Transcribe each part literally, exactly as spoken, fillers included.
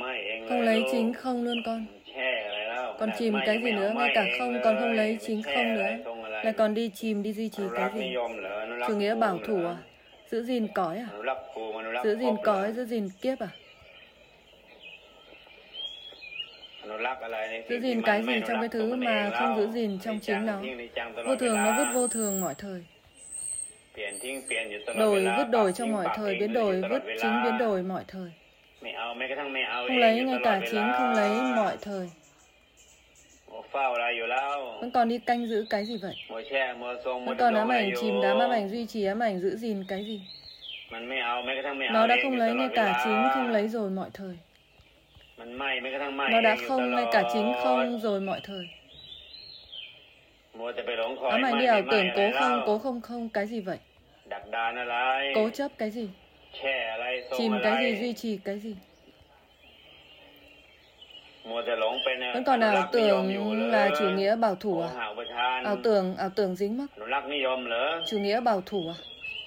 Không lấy chính không luôn con. Còn chìm cái gì nữa, ngay cả không còn không lấy chính không nữa. Lại còn đi chìm, đi duy trì cái gì? Chủ nghĩa bảo thủ à? Giữ gìn cõi à? Giữ gìn cõi, giữ gìn kiếp à? Giữ gìn cái gì trong cái thứ mà không giữ gìn trong chính nó? Vô thường nó vứt vô thường mọi thời. Đổi vứt đổi trong mọi thời, biến đổi vứt chính biến đổi mọi thời. Không lấy ngay cả chính không lấy mọi thời. Vẫn còn đi canh giữ cái gì vậy? Vẫn còn ám ảnh chìm đám, ám ảnh duy trì, ám ảnh giữ gìn cái gì? Nó đã không lấy ngay cả chính không lấy rồi mọi thời. Nó đã không ngay cả chính không rồi mọi thời. Ám ảnh đi ảo tưởng cố không, cố không không cái gì vậy? Cố chấp cái gì? Chìm cái gì, duy trì cái gì? Vẫn còn ảo tưởng là chủ nghĩa bảo thủ à? Ảo tưởng, ảo tưởng dính mắc. Chủ nghĩa bảo thủ à?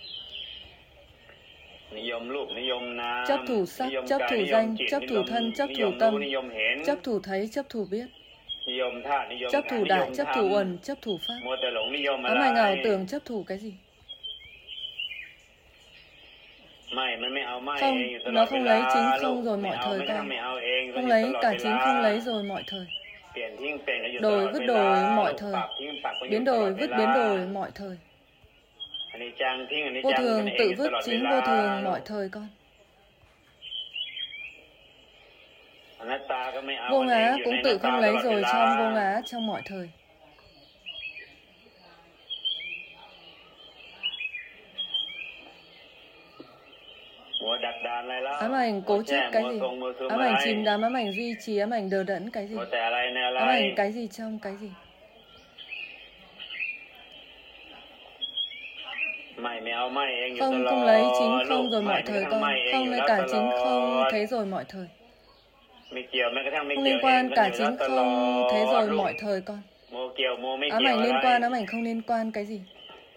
Chấp thủ sắc, chấp thủ danh, chấp thủ thân, chấp thủ tâm, chấp thủ thấy, chấp thủ biết, chấp thủ đại, chấp thủ uẩn, chấp thủ pháp. Ám ảnh ảo tưởng chấp thủ cái gì? Không, nó không lấy chính không rồi mọi thời con. Không lấy cả chính không lấy rồi mọi thời. Đổi vứt đổi mọi thời. Biến đổi vứt biến đổi mọi thời. Vô thường tự vứt chính vô thường mọi thời con. Vô ngã cũng tự không lấy rồi trong vô ngã trong mọi thời. Ám ảnh cố chấp cái gì? Ám ảnh chìm đắm, ám ảnh duy trì, ám ảnh đờ đẫn cái gì? Ám ảnh cái gì trong cái gì? Không, không lấy chính không rồi mọi thời con. Không lấy cả chính không thế rồi mọi thời. Không liên quan cả chính không thế rồi mọi thời con. Ám ảnh liên quan, ám ảnh không liên quan cái gì?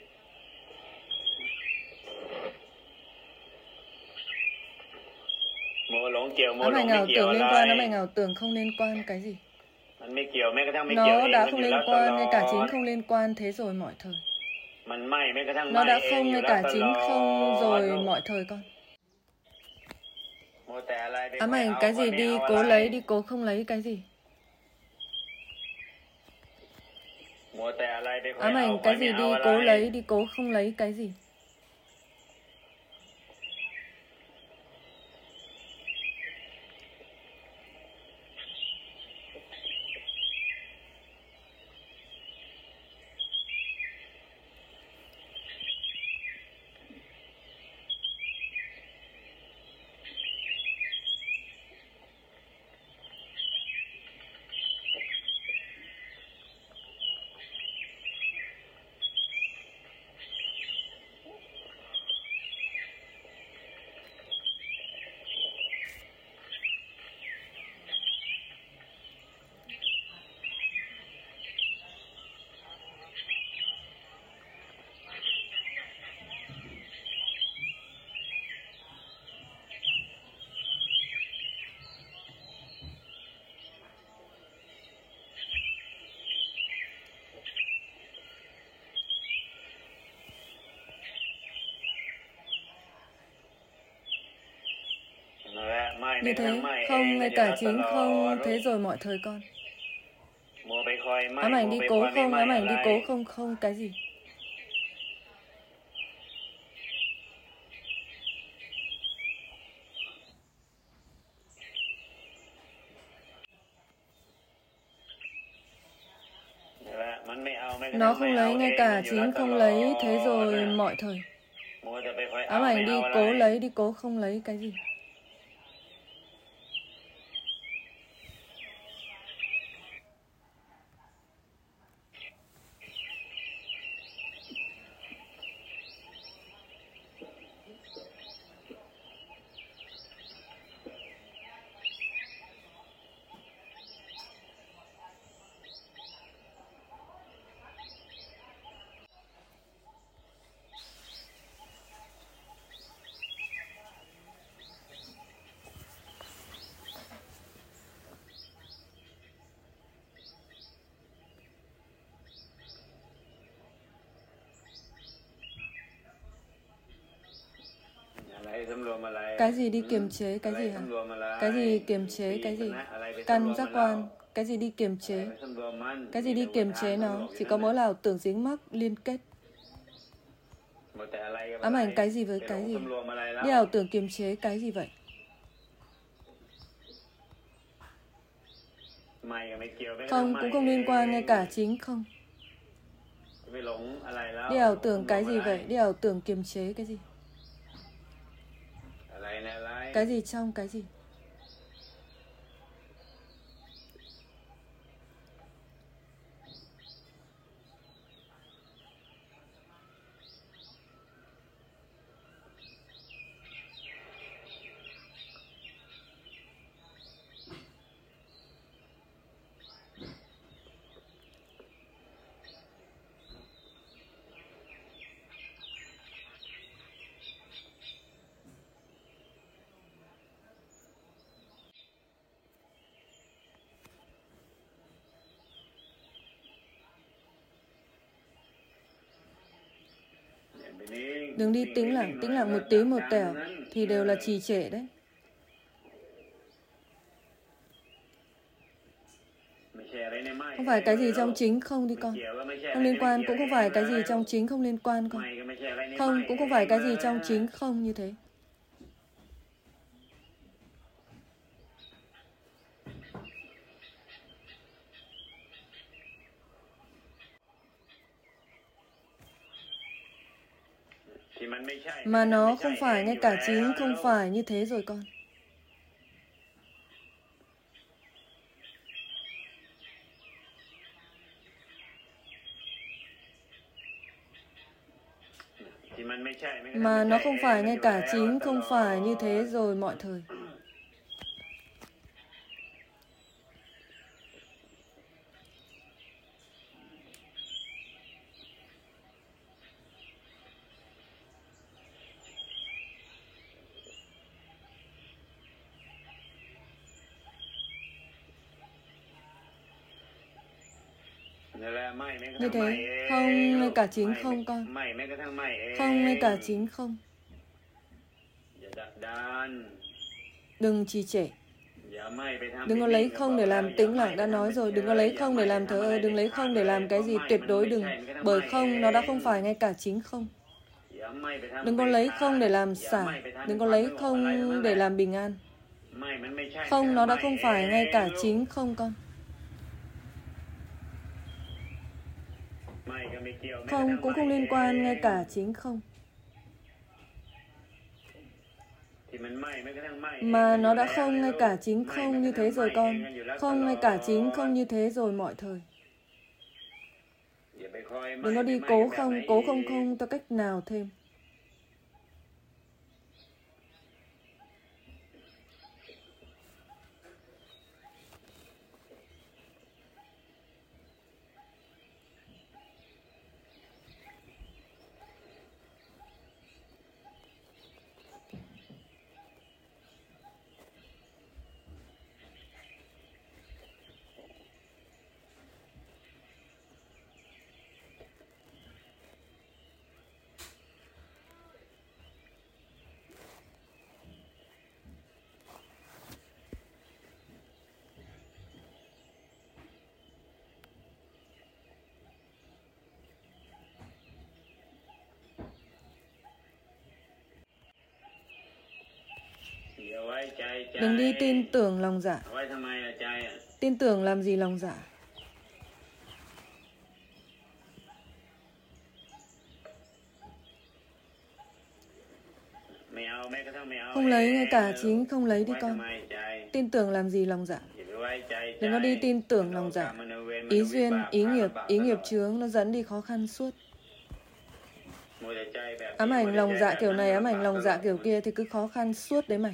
Ám ảnh ảo tưởng liên quan, ám ảnh ảo tưởng không liên quan cái gì? Nó đã không liên quan, ngay cả chính không liên quan thế rồi mọi thời. Nó đã không ngay cả chính không rồi mọi thời con. Ám ảnh cái gì đi cố lấy, đi cố không lấy cái gì? Ám ảnh cái gì đi cố lấy, đi cố không lấy cái gì? Như thế, không ngay cả chính không thế rồi mọi thời con. Ám ảnh đi cố không, ám ảnh đi cố không không cái gì? Nó không lấy ngay cả chính không lấy thế rồi mọi thời. Ám ảnh đi cố lấy, đi cố không lấy cái gì? Cái gì đi kiềm chế cái gì hả? Cái gì kiềm chế cái gì? Căn giác quan. Cái gì đi kiềm chế? Cái gì đi kiềm chế nó? Chỉ có mỗi là ảo tưởng dính mắc liên kết. Ám ảnh cái gì với cái gì? Đi ảo tưởng kiềm chế cái gì vậy? Không cũng không liên quan ngay cả chính không. Đi ảo tưởng cái gì vậy? Đi ảo tưởng kiềm chế cái gì? Cái gì trong cái gì? Đừng đi tĩnh lặng, tĩnh lặng một tí một tẻo thì đều là trì trệ đấy. Không phải cái gì trong chính không đi con. Không liên quan cũng không phải cái gì trong chính không liên quan con. Không cũng không phải cái gì trong chính không như thế. Mà nó không phải ngay cả chính không phải như thế rồi con. Mà nó không phải ngay cả chính không phải như thế rồi mọi thời. Như thế, không ngay cả chính không con. Không ngay cả chính không. Đừng trì trệ. Đừng có lấy không để làm tĩnh lặng, đã nói rồi. Đừng có lấy không để làm thờ ơ. Đừng lấy không để làm cái gì, tuyệt đối đừng. Bởi không, nó đã không phải ngay cả chính không. Đừng có lấy không để làm xả. Đừng có lấy không để làm bình an. Không, nó đã không phải ngay cả chính không con. Không cũng không liên quan ngay cả chính không. Mà nó đã không ngay cả chính không như thế rồi con. Không ngay cả chính không như thế rồi mọi thời. Đừng có đi cố không, cố không không theo cách nào thêm. Đừng đi tin tưởng lòng dạ. Tin tưởng làm gì lòng dạ? Không lấy ngay cả chính không lấy đi con. Tin tưởng làm gì lòng dạ? Đừng có đi tin tưởng lòng dạ. Ý duyên, ý nghiệp, ý nghiệp chướng nó dẫn đi khó khăn suốt. Ám ảnh lòng dạ kiểu này, ám ảnh lòng dạ kiểu kia thì cứ khó khăn suốt đấy mày.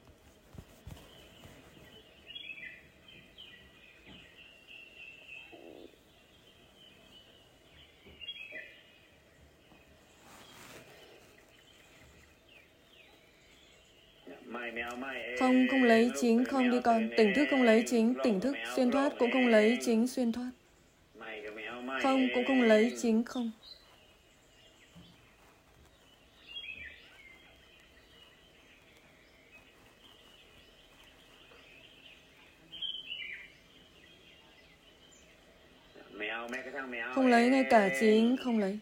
Không, không lấy chính không đi con. Tỉnh thức không lấy chính, tỉnh thức xuyên thoát cũng không lấy chính xuyên thoát. Không, cũng không lấy chính không. Không lấy ngay cả chính không lấy.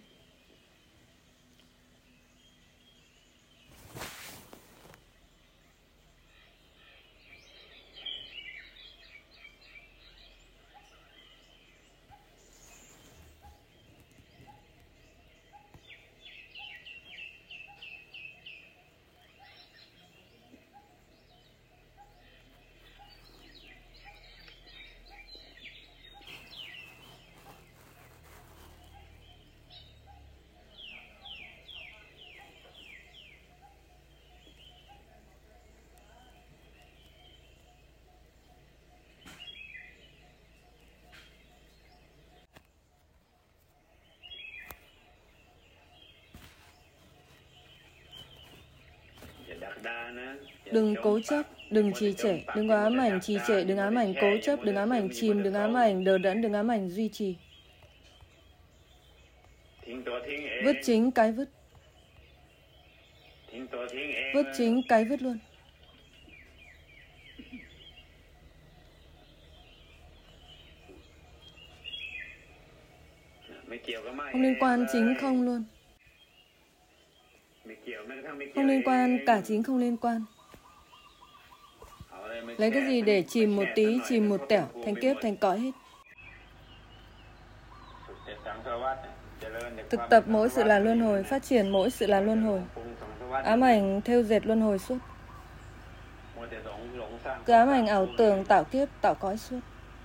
Đừng cố chấp, đừng trì trệ, đừng có ám ảnh trì trệ, đừng ám ảnh cố chấp, đừng ám ảnh chìm, đừng ám ảnh đờ đẫn, đừng ám ảnh duy trì. Vứt chính cái vứt. Vứt chính cái vứt luôn. Không liên quan chính không luôn. Không liên quan, cả chính không liên quan. Lấy cái gì để chìm một tí, chìm một tẻo, thành kiếp, thành cõi hết. Thực tập mỗi sự là luân hồi, phát triển mỗi sự là luân hồi. Ám ảnh thêu dệt luân hồi suốt. Cứ ám ảnh ảo tưởng tạo kiếp, tạo cõi suốt.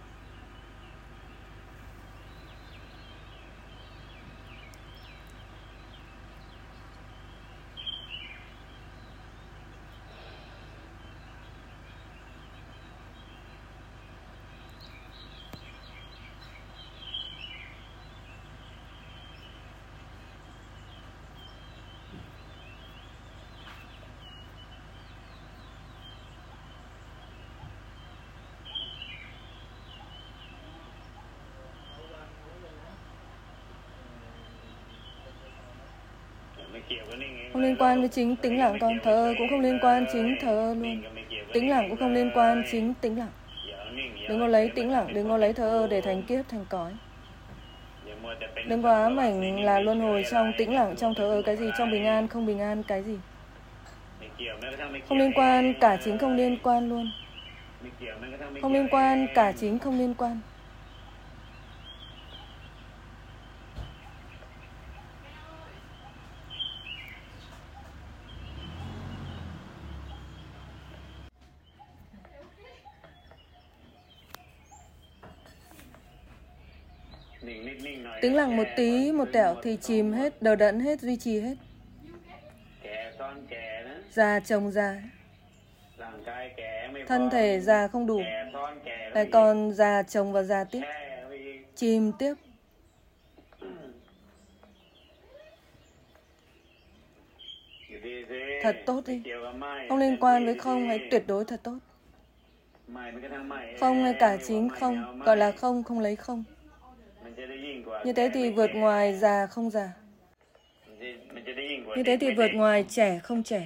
Không liên quan với chính tĩnh lặng con. Thờ ơ cũng không liên quan chính thờ ơ luôn. Tĩnh lặng cũng không liên quan chính tĩnh lặng. Đừng có lấy tĩnh lặng, đừng có lấy thờ ơ để thành kiếp, thành cõi. Đừng có ám ảnh là luân hồi trong tĩnh lặng, trong thờ ơ cái gì, trong bình an, không bình an cái gì. Không liên quan, cả chính không liên quan luôn. Không liên quan, cả chính không liên quan. Tĩnh lặng một tí, một tẹo thì chìm hết, đờ đẫn hết, duy trì hết. Già chồng già. Thân thể già không đủ, lại còn già chồng và già tiếp. Chìm tiếp. Thật tốt đi. Không liên quan với không, hãy tuyệt đối thật tốt. Không ngay cả chính không, gọi là không, không lấy không. Như thế thì vượt ngoài già không già. Như thế thì vượt ngoài trẻ không trẻ.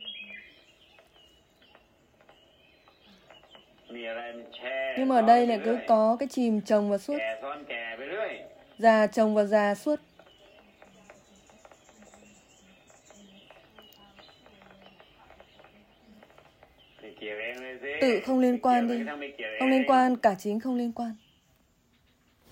Nhưng mà ở đây lại cứ có cái chìm chồng và suốt. Già chồng và già suốt. Tự không liên quan đi. Không liên quan, cả chính không liên quan.